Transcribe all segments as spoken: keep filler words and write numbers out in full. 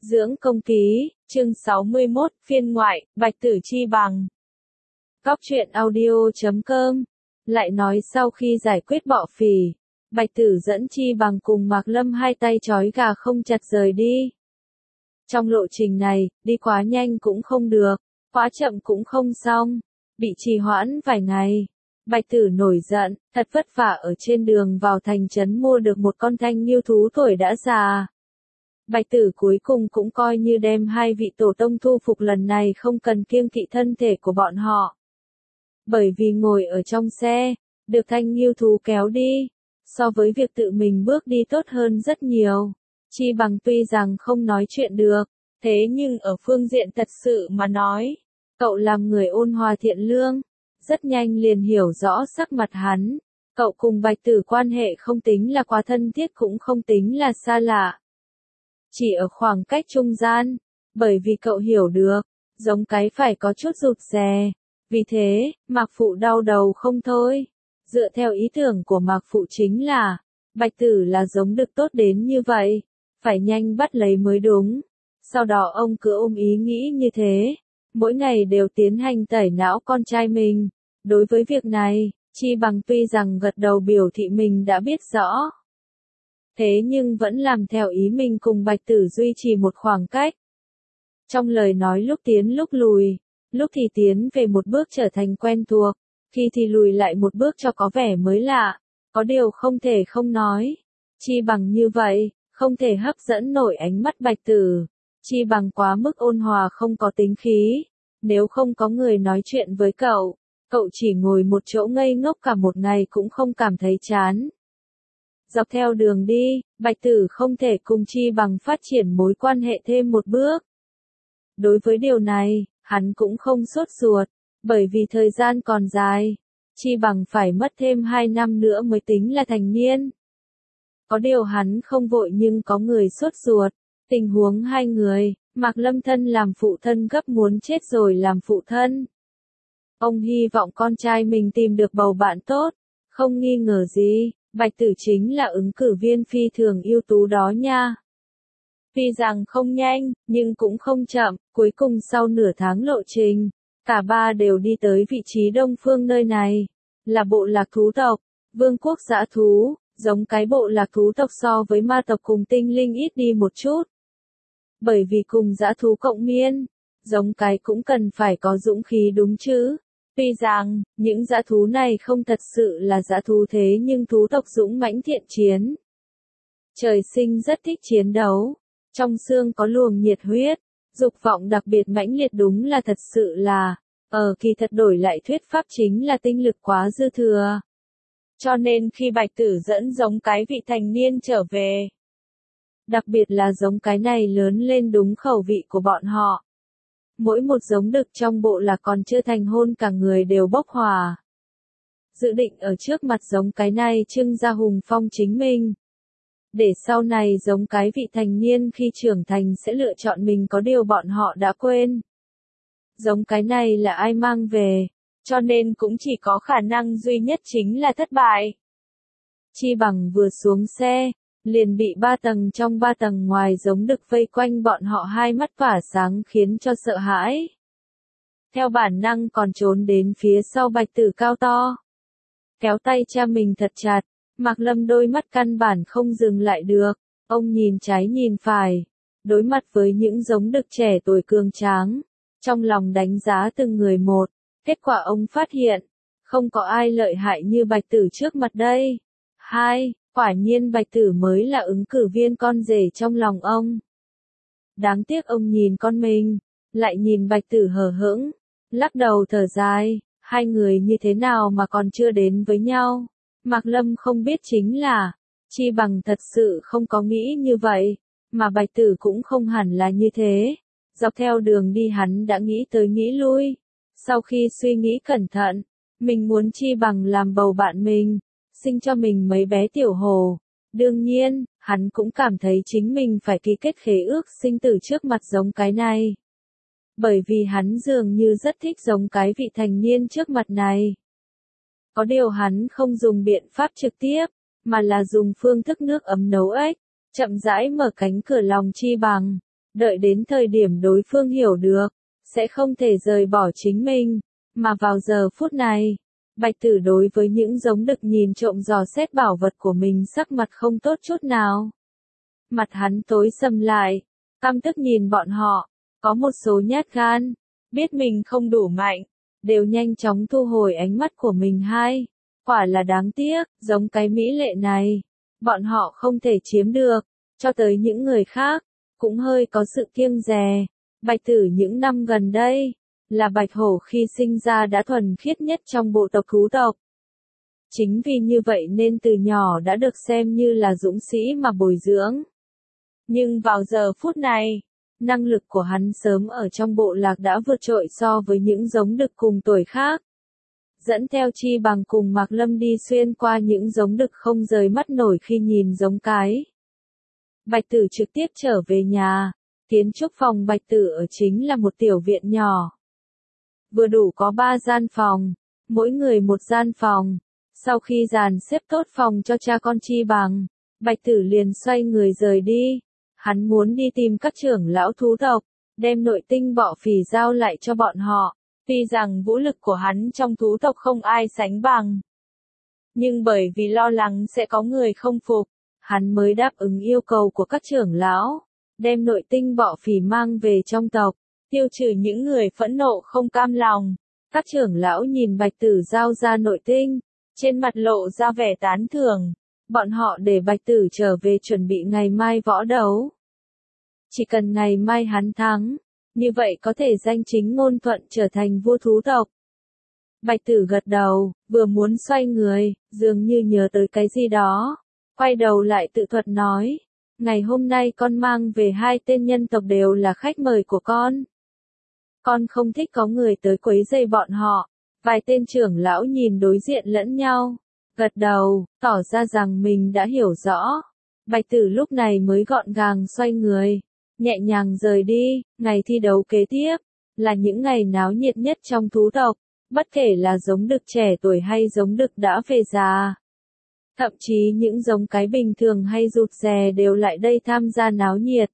Dưỡng công ký, chương sáu mươi mốt, phiên ngoại, Bạch Tử Chi Bằng. Góc truyện audio chấm com. Lại nói sau khi giải quyết bọ phì, Bạch Tử dẫn Chi Bằng cùng Mạc Lâm hai tay trói gà không chặt rời đi. Trong lộ trình này, đi quá nhanh cũng không được, quá chậm cũng không xong, bị trì hoãn vài ngày. Bạch Tử nổi giận, thật vất vả ở trên đường vào thành trấn mua được một con thanh nghiêu thú tuổi đã già. Bạch Tử cuối cùng cũng coi như đem hai vị tổ tông thu phục, lần này không cần kiêng kỵ thân thể của bọn họ. Bởi vì ngồi ở trong xe, được thanh nghiêu thú kéo đi, so với việc tự mình bước đi tốt hơn rất nhiều. Chi Bằng tuy rằng không nói chuyện được, thế nhưng ở phương diện thật sự mà nói, cậu làm người ôn hòa thiện lương, rất nhanh liền hiểu rõ sắc mặt hắn. Cậu cùng Bạch Tử quan hệ không tính là quá thân thiết cũng không tính là xa lạ. Chỉ ở khoảng cách trung gian, bởi vì cậu hiểu được, giống cái phải có chút rụt rè. Vì thế, Mạc Phụ đau đầu không thôi. Dựa theo ý tưởng của Mạc Phụ chính là, Bạch Tử là giống được tốt đến như vậy, phải nhanh bắt lấy mới đúng. Sau đó ông cứ ôm ý nghĩ như thế, mỗi ngày đều tiến hành tẩy não con trai mình. Đối với việc này, Chi Bằng tuy rằng gật đầu biểu thị mình đã biết rõ, thế nhưng vẫn làm theo ý mình cùng Bạch Tử duy trì một khoảng cách. Trong lời nói lúc tiến lúc lùi, lúc thì tiến về một bước trở thành quen thuộc, khi thì lùi lại một bước cho có vẻ mới lạ, có điều không thể không nói. Chi Bằng như vậy, không thể hấp dẫn nổi ánh mắt Bạch Tử. Chi Bằng quá mức ôn hòa không có tính khí, nếu không có người nói chuyện với cậu, cậu chỉ ngồi một chỗ ngây ngốc cả một ngày cũng không cảm thấy chán. Dọc theo đường đi, Bạch Tử không thể cùng Chi Bằng phát triển mối quan hệ thêm một bước. Đối với điều này, hắn cũng không sốt ruột, bởi vì thời gian còn dài, Chi Bằng phải mất thêm hai năm nữa mới tính là thành niên. Có điều hắn không vội nhưng có người sốt ruột, tình huống hai người, Mạc Lâm thân làm phụ thân gấp muốn chết rồi làm phụ thân. Ông hy vọng con trai mình tìm được bầu bạn tốt, không nghi ngờ gì. Bạch Tử chính là ứng cử viên phi thường ưu tú đó nha. Tuy rằng không nhanh, nhưng cũng không chậm, cuối cùng sau nửa tháng lộ trình, cả ba đều đi tới vị trí đông phương nơi này, là bộ lạc thú tộc, vương quốc dã thú, giống cái bộ lạc thú tộc so với ma tộc cùng tinh linh ít đi một chút. Bởi vì cùng dã thú cộng miên, giống cái cũng cần phải có dũng khí đúng chứ. Tuy rằng, những dã thú này không thật sự là dã thú thế nhưng thú tộc dũng mãnh thiện chiến. Trời sinh rất thích chiến đấu, trong xương có luồng nhiệt huyết, dục vọng đặc biệt mãnh liệt, đúng là thật sự là, ở kỳ thật đổi lại thuyết pháp chính là tinh lực quá dư thừa. Cho nên khi Bạch Tử dẫn giống cái vị thành niên trở về, đặc biệt là giống cái này lớn lên đúng khẩu vị của bọn họ. Mỗi một giống đực trong bộ lạc còn chưa thành hôn cả người đều bốc hỏa. Dự định ở trước mặt giống cái này trưng ra hùng phong chính mình. Để sau này giống cái vị thành niên khi trưởng thành sẽ lựa chọn mình, có điều bọn họ đã quên. Giống cái này là ai mang về, cho nên cũng chỉ có khả năng duy nhất chính là thất bại. Chi Bằng vừa xuống xe, liền bị ba tầng trong ba tầng ngoài giống đực vây quanh, bọn họ hai mắt tỏa sáng khiến cho sợ hãi. Theo bản năng còn trốn đến phía sau Bạch Tử cao to, kéo tay cha mình thật chặt. Mạc Lâm đôi mắt căn bản không dừng lại được, ông nhìn trái nhìn phải, đối mặt với những giống đực trẻ tuổi cường tráng, trong lòng đánh giá từng người một. Kết quả ông phát hiện, không có ai lợi hại như Bạch Tử trước mặt đây. Hai, quả nhiên Bạch Tử mới là ứng cử viên con rể trong lòng ông. Đáng tiếc ông nhìn con mình, lại nhìn Bạch Tử hờ hững, lắc đầu thở dài, hai người như thế nào mà còn chưa đến với nhau. Mạc Lâm không biết chính là, Chi Bằng thật sự không có nghĩ như vậy, mà Bạch Tử cũng không hẳn là như thế. Dọc theo đường đi hắn đã nghĩ tới nghĩ lui. Sau khi suy nghĩ cẩn thận, mình muốn Chi Bằng làm bầu bạn mình, sinh cho mình mấy bé tiểu hồ. Đương nhiên, hắn cũng cảm thấy chính mình phải ký kết khế ước sinh tử trước mặt giống cái này. Bởi vì hắn dường như rất thích giống cái vị thành niên trước mặt này. Có điều hắn không dùng biện pháp trực tiếp, mà là dùng phương thức nước ấm nấu ếch, chậm rãi mở cánh cửa lòng Chi Bằng. Đợi đến thời điểm đối phương hiểu được, sẽ không thể rời bỏ chính mình, mà vào giờ phút này, Bạch Tử đối với những giống đực nhìn trộm dò xét bảo vật của mình sắc mặt không tốt chút nào. Mặt hắn tối sầm lại, căm tức nhìn bọn họ, có một số nhát gan, biết mình không đủ mạnh, đều nhanh chóng thu hồi ánh mắt của mình hai. Quả là đáng tiếc, giống cái mỹ lệ này, bọn họ không thể chiếm được, cho tới những người khác, cũng hơi có sự kiêng dè. Bạch Tử những năm gần đây, là bạch hổ khi sinh ra đã thuần khiết nhất trong bộ tộc thú tộc. Chính vì như vậy nên từ nhỏ đã được xem như là dũng sĩ mà bồi dưỡng. Nhưng vào giờ phút này, năng lực của hắn sớm ở trong bộ lạc đã vượt trội so với những giống đực cùng tuổi khác. Dẫn theo Chi Bằng cùng Mạc Lâm đi xuyên qua những giống đực không rời mắt nổi khi nhìn giống cái. Bạch Tử trực tiếp trở về nhà, kiến trúc phòng Bạch Tử ở chính là một tiểu viện nhỏ. Vừa đủ có ba gian phòng, mỗi người một gian phòng. Sau khi dàn xếp tốt phòng cho cha con Chi Bằng, Bạch Tử liền xoay người rời đi. Hắn muốn đi tìm các trưởng lão thú tộc, đem nội tinh bọ phì giao lại cho bọn họ. Tuy rằng vũ lực của hắn trong thú tộc không ai sánh bằng, nhưng bởi vì lo lắng sẽ có người không phục, hắn mới đáp ứng yêu cầu của các trưởng lão, đem nội tinh bọ phì mang về trong tộc, tiêu trừ những người phẫn nộ không cam lòng. Các trưởng lão nhìn Bạch Tử giao ra nội tinh, trên mặt lộ ra vẻ tán thưởng, bọn họ để Bạch Tử trở về chuẩn bị ngày mai võ đấu. Chỉ cần ngày mai hắn thắng, như vậy có thể danh chính ngôn thuận trở thành vua thú tộc. Bạch Tử gật đầu, vừa muốn xoay người, dường như nhớ tới cái gì đó, quay đầu lại tự thuật nói, ngày hôm nay con mang về hai tên nhân tộc đều là khách mời của con. Con không thích có người tới quấy rầy bọn họ. Vài tên trưởng lão nhìn đối diện lẫn nhau, gật đầu, tỏ ra rằng mình đã hiểu rõ. Bạch Tử lúc này mới gọn gàng xoay người, nhẹ nhàng rời đi. Ngày thi đấu kế tiếp, là những ngày náo nhiệt nhất trong thú tộc, bất kể là giống đực trẻ tuổi hay giống đực đã về già. Thậm chí những giống cái bình thường hay rụt rè đều lại đây tham gia náo nhiệt.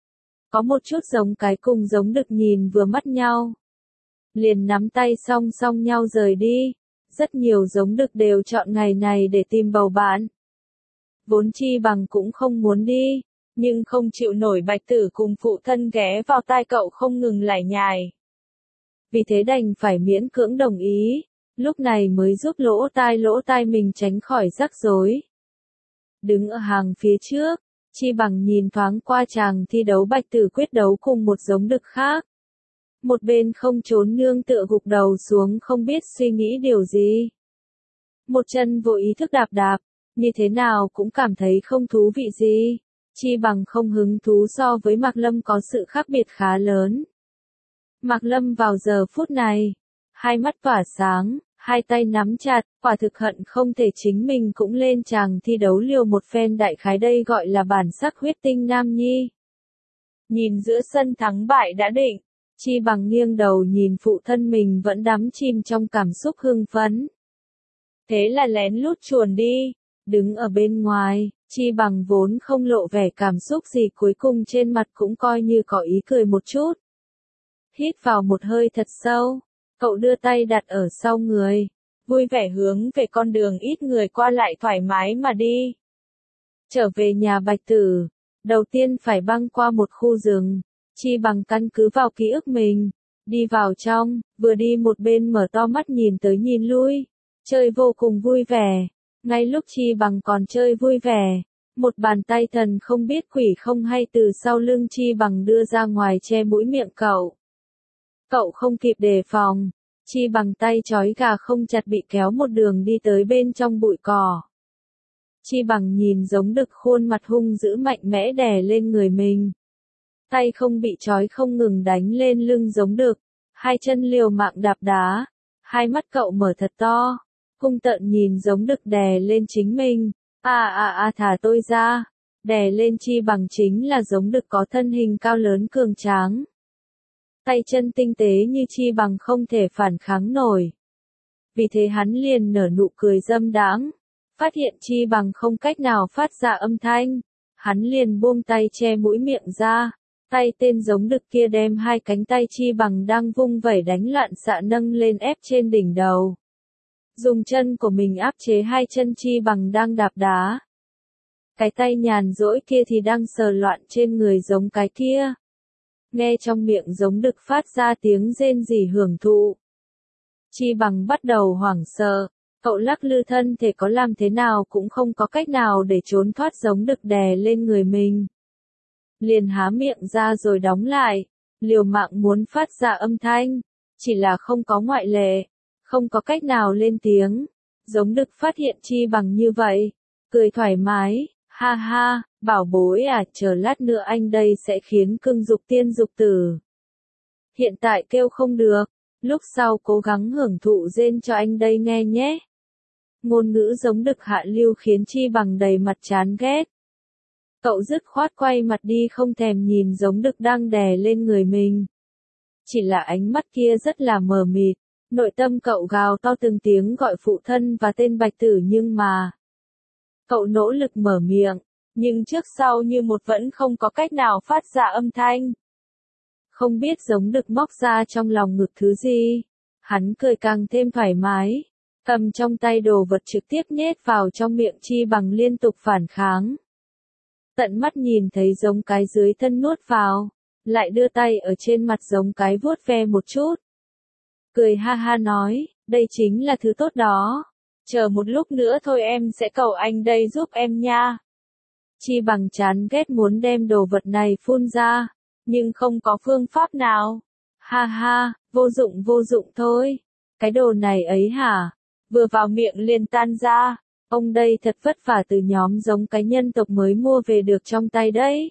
Có một chút giống cái cùng giống đực nhìn vừa mắt nhau, liền nắm tay song song nhau rời đi. Rất nhiều giống đực đều chọn ngày này để tìm bầu bạn. Vốn Chi Bằng cũng không muốn đi, nhưng không chịu nổi Bạch Tử cùng phụ thân ghé vào tai cậu không ngừng lải nhải. Vì thế đành phải miễn cưỡng đồng ý, lúc này mới giúp lỗ tai lỗ tai mình tránh khỏi rắc rối. Đứng ở hàng phía trước, Chi Bằng nhìn thoáng qua chàng thi đấu Bạch Tử quyết đấu cùng một giống đực khác. Một bên không trốn nương tựa gục đầu xuống không biết suy nghĩ điều gì. Một chân vô ý thức đạp đạp, như thế nào cũng cảm thấy không thú vị gì. Chi Bằng không hứng thú so với Mạc Lâm có sự khác biệt khá lớn. Mạc Lâm vào giờ phút này, hai mắt tỏa sáng, hai tay nắm chặt, quả thực hận không thể chính mình cũng lên chàng thi đấu liều một phen đại khái đây gọi là bản sắc huyết tinh nam nhi. Nhìn giữa sân thắng bại đã định, Chi Bằng nghiêng đầu nhìn phụ thân mình vẫn đắm chìm trong cảm xúc hưng phấn. Thế là lén lút chuồn đi, đứng ở bên ngoài, Chi Bằng vốn không lộ vẻ cảm xúc gì cuối cùng trên mặt cũng coi như có ý cười một chút. Hít vào một hơi thật sâu, cậu đưa tay đặt ở sau người, vui vẻ hướng về con đường ít người qua lại thoải mái mà đi. Trở về nhà Bạch Tử, đầu tiên phải băng qua một khu rừng. Chi Bằng căn cứ vào ký ức mình, đi vào trong, vừa đi một bên mở to mắt nhìn tới nhìn lui, chơi vô cùng vui vẻ. Ngay lúc Chi Bằng còn chơi vui vẻ, một bàn tay thần không biết quỷ không hay từ sau lưng Chi Bằng đưa ra ngoài che mũi miệng cậu. Cậu không kịp đề phòng, Chi Bằng tay trói gà không chặt bị kéo một đường đi tới bên trong bụi cỏ. Chi Bằng nhìn giống đực khuôn mặt hung dữ mạnh mẽ đè lên người mình. Tay không bị trói không ngừng đánh lên lưng giống đực, hai chân liều mạng đạp đá, hai mắt cậu mở thật to, hung tợn nhìn giống đực đè lên chính mình. A a a thả tôi ra, đè lên Chi Bằng chính là giống đực có thân hình cao lớn cường tráng. Tay chân tinh tế như Chi Bằng không thể phản kháng nổi. Vì thế hắn liền nở nụ cười dâm đãng, phát hiện Chi Bằng không cách nào phát ra âm thanh, hắn liền buông tay che mũi miệng ra, Tay tên giống đực kia đem hai cánh tay chi bằng đang vung vẩy đánh loạn xạ nâng lên ép trên đỉnh đầu. Dùng chân của mình áp chế hai chân chi bằng đang đạp đá. Cái tay nhàn rỗi kia thì đang sờ loạn trên người giống cái kia. Nghe trong miệng giống đực phát ra tiếng rên rỉ hưởng thụ. Chi bằng bắt đầu hoảng sợ, cậu lắc lư thân thể có làm thế nào cũng không có cách nào để trốn thoát giống đực đè lên người mình. Liền há miệng ra rồi đóng lại, liều mạng muốn phát ra âm thanh, chỉ là không có ngoại lệ, không có cách nào lên tiếng. Giống đực phát hiện Chi bằng như vậy, cười thoải mái, ha ha, bảo bối à, chờ lát nữa anh đây sẽ khiến cưng dục tiên dục tử. Hiện tại kêu không được, lúc sau cố gắng hưởng thụ rên cho anh đây nghe nhé. Ngôn ngữ giống đực hạ lưu khiến Chi bằng đầy mặt chán ghét. Cậu dứt khoát quay mặt đi không thèm nhìn giống đực đang đè lên người mình. Chỉ là ánh mắt kia rất là mờ mịt, nội tâm cậu gào to từng tiếng gọi phụ thân và tên Bạch Tử nhưng mà... Cậu nỗ lực mở miệng, nhưng trước sau như một vẫn không có cách nào phát ra âm thanh. Không biết giống đực móc ra trong lòng ngực thứ gì. Hắn cười càng thêm thoải mái, cầm trong tay đồ vật trực tiếp nhét vào trong miệng Chi bằng liên tục phản kháng. Tận mắt nhìn thấy giống cái dưới thân nuốt vào, lại đưa tay ở trên mặt giống cái vuốt ve một chút. Cười ha ha nói, đây chính là thứ tốt đó. Chờ một lúc nữa thôi em sẽ cầu anh đây giúp em nha. Chi bằng chán ghét muốn đem đồ vật này phun ra, nhưng không có phương pháp nào. Ha ha, vô dụng vô dụng thôi. Cái đồ này ấy hả? Vừa vào miệng liền tan ra. Ông đây thật vất vả từ nhóm giống cái nhân tộc mới mua về được trong tay đấy.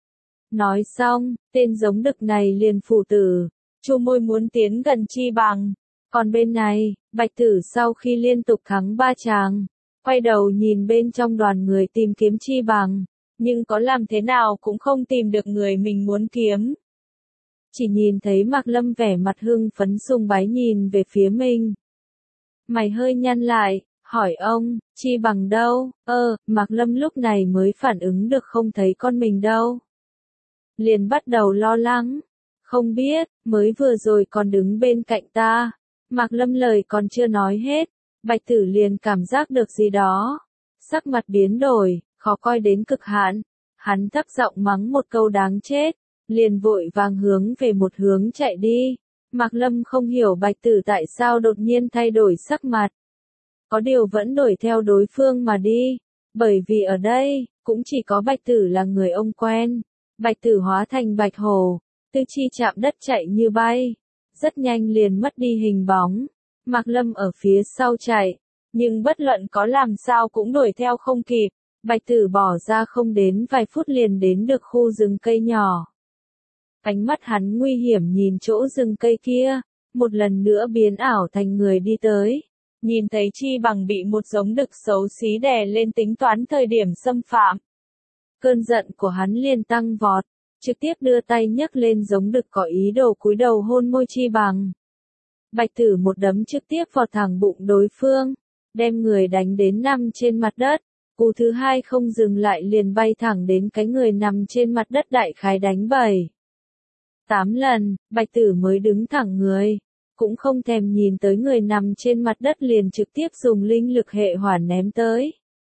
Nói xong, tên giống đực này liền phủ tử, chu môi muốn tiến gần Chi bằng. Còn bên này, Bạch Tử sau khi liên tục thắng ba tràng, quay đầu nhìn bên trong đoàn người tìm kiếm Chi bằng, nhưng có làm thế nào cũng không tìm được người mình muốn kiếm. Chỉ nhìn thấy Mạc Lâm vẻ mặt hưng phấn sùng bái nhìn về phía mình. Mày hơi nhăn lại, hỏi ông, Chi bằng đâu? Ơ, Mạc Lâm lúc này mới phản ứng được không thấy con mình đâu. Liền bắt đầu lo lắng. Không biết, mới vừa rồi còn đứng bên cạnh ta. Mạc Lâm lời còn chưa nói hết, Bạch Tử liền cảm giác được gì đó. Sắc mặt biến đổi, khó coi đến cực hạn. Hắn thấp giọng mắng một câu đáng chết, liền vội vàng hướng về một hướng chạy đi. Mạc Lâm không hiểu Bạch Tử tại sao đột nhiên thay đổi sắc mặt. Có điều vẫn đuổi theo đối phương mà đi, bởi vì ở đây, cũng chỉ có Bạch Tử là người ông quen. Bạch Tử hóa thành Bạch Hổ, tư chi chạm đất chạy như bay, rất nhanh liền mất đi hình bóng. Mạc Lâm ở phía sau chạy, nhưng bất luận có làm sao cũng đuổi theo không kịp. Bạch Tử bỏ ra không đến vài phút liền đến được khu rừng cây nhỏ. Ánh mắt hắn nguy hiểm nhìn chỗ rừng cây kia, một lần nữa biến ảo thành người đi tới. Nhìn thấy Chi bằng bị một giống đực xấu xí đè lên tính toán thời điểm xâm phạm. Cơn giận của hắn liền tăng vọt, trực tiếp đưa tay nhấc lên giống đực có ý đồ cúi đầu hôn môi Chi bằng. Bạch Tử một đấm trực tiếp vọt thẳng bụng đối phương, đem người đánh đến nằm trên mặt đất. Cú thứ hai không dừng lại liền bay thẳng đến cái người nằm trên mặt đất đại khái đánh bảy. Tám lần, Bạch Tử mới đứng thẳng người, cũng không thèm nhìn tới người nằm trên mặt đất liền trực tiếp dùng linh lực hệ hỏa ném tới.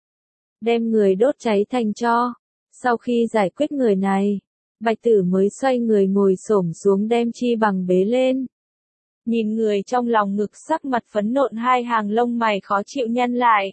Đem người đốt cháy thành tro. Sau khi giải quyết người này, Bạch Tử mới xoay người ngồi xổm xuống đem Chi bằng bế lên. Nhìn người trong lòng ngực sắc mặt phấn nộn hai hàng lông mày khó chịu nhăn lại.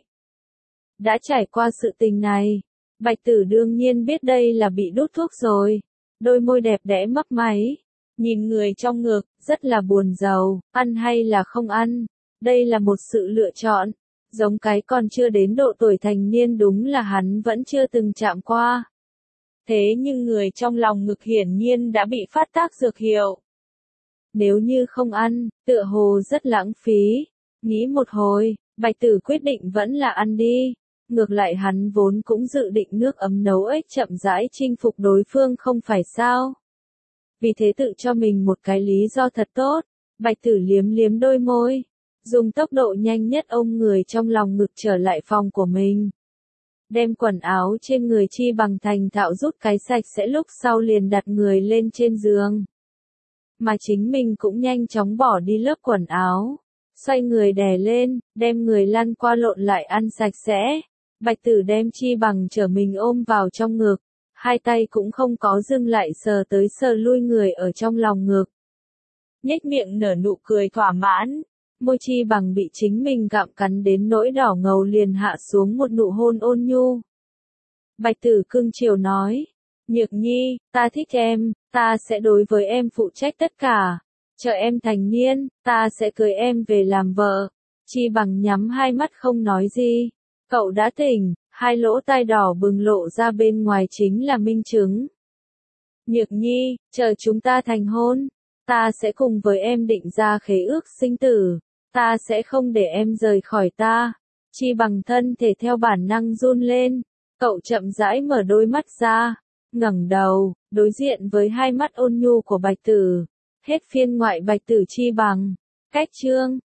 Đã trải qua sự tình này, Bạch Tử đương nhiên biết đây là bị đốt thuốc rồi. Đôi môi đẹp đẽ mấp máy, nhìn người trong ngực, rất là buồn rầu, ăn hay là không ăn, đây là một sự lựa chọn. Giống cái còn chưa đến độ tuổi thành niên đúng là hắn vẫn chưa từng chạm qua. Thế nhưng người trong lòng ngực hiển nhiên đã bị phát tác dược hiệu. Nếu như không ăn, tựa hồ rất lãng phí. Nghĩ một hồi, Bạch Tử quyết định vẫn là ăn đi. Ngược lại hắn vốn cũng dự định nước ấm nấu ếch chậm rãi chinh phục đối phương không phải sao. Vì thế tự cho mình một cái lý do thật tốt. Bạch Tử liếm liếm đôi môi, dùng tốc độ nhanh nhất ôm người trong lòng ngực trở lại phòng của mình. đem quần áo trên người Chi Bằng thành thạo rút cái sạch sẽ, lúc sau liền đặt người lên trên giường. Mà chính mình cũng nhanh chóng bỏ đi lớp quần áo, xoay người đè lên, đem người lăn qua lộn lại ăn sạch sẽ. Bạch Tử đem Chi Bằng trở mình ôm vào trong ngực, hai tay cũng không có dừng lại sờ tới sờ lui người ở trong lòng ngực. Nhếch miệng nở nụ cười thỏa mãn, môi Chi Bằng bị chính mình gặm cắn đến nỗi đỏ ngầu liền hạ xuống một nụ hôn ôn nhu. Bạch Tử cưng chiều nói, Nhược Nhi, ta thích em, ta sẽ đối với em phụ trách tất cả, chờ em thành niên, ta sẽ cưới em về làm vợ. Chi Bằng nhắm hai mắt không nói gì, cậu đã tỉnh, hai lỗ tai đỏ bừng lộ ra bên ngoài chính là minh chứng. Nhược Nhi, chờ chúng ta thành hôn, ta sẽ cùng với em định ra khế ước sinh tử, ta sẽ không để em rời khỏi ta. Chi Bằng thân thể theo bản năng run lên, cậu chậm rãi mở đôi mắt ra, ngẩng đầu, đối diện với hai mắt ôn nhu của Bạch Tử. Hết phiên ngoại Bạch Tử Chi Bằng. Cách chương